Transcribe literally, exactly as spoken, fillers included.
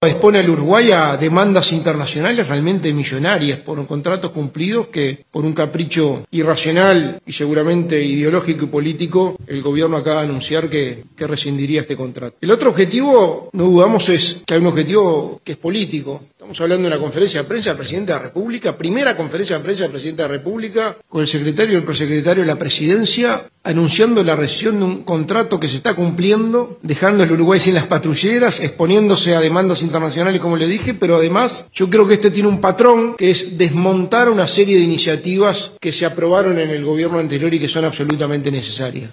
expone al Uruguay a demandas internacionales realmente millonarias por contratos cumplidos que, por un capricho irracional y seguramente ideológico y político, el gobierno acaba de anunciar que, que rescindiría este contrato. El otro objetivo, no dudamos, es que hay un objetivo que es político. Estamos hablando de una conferencia de prensa del presidente de la República, primera conferencia de prensa del presidente de la República, con el secretario y el prosecretario de la Presidencia, anunciando la rescisión de un contrato que se está cumpliendo, dejando al Uruguay sin las patrulleras, exponiéndose a demandas internacionales, como le dije, pero además yo creo que este tiene un patrón que es desmontar una serie de iniciativas que se aprobaron en el gobierno anterior y que son absolutamente necesarias.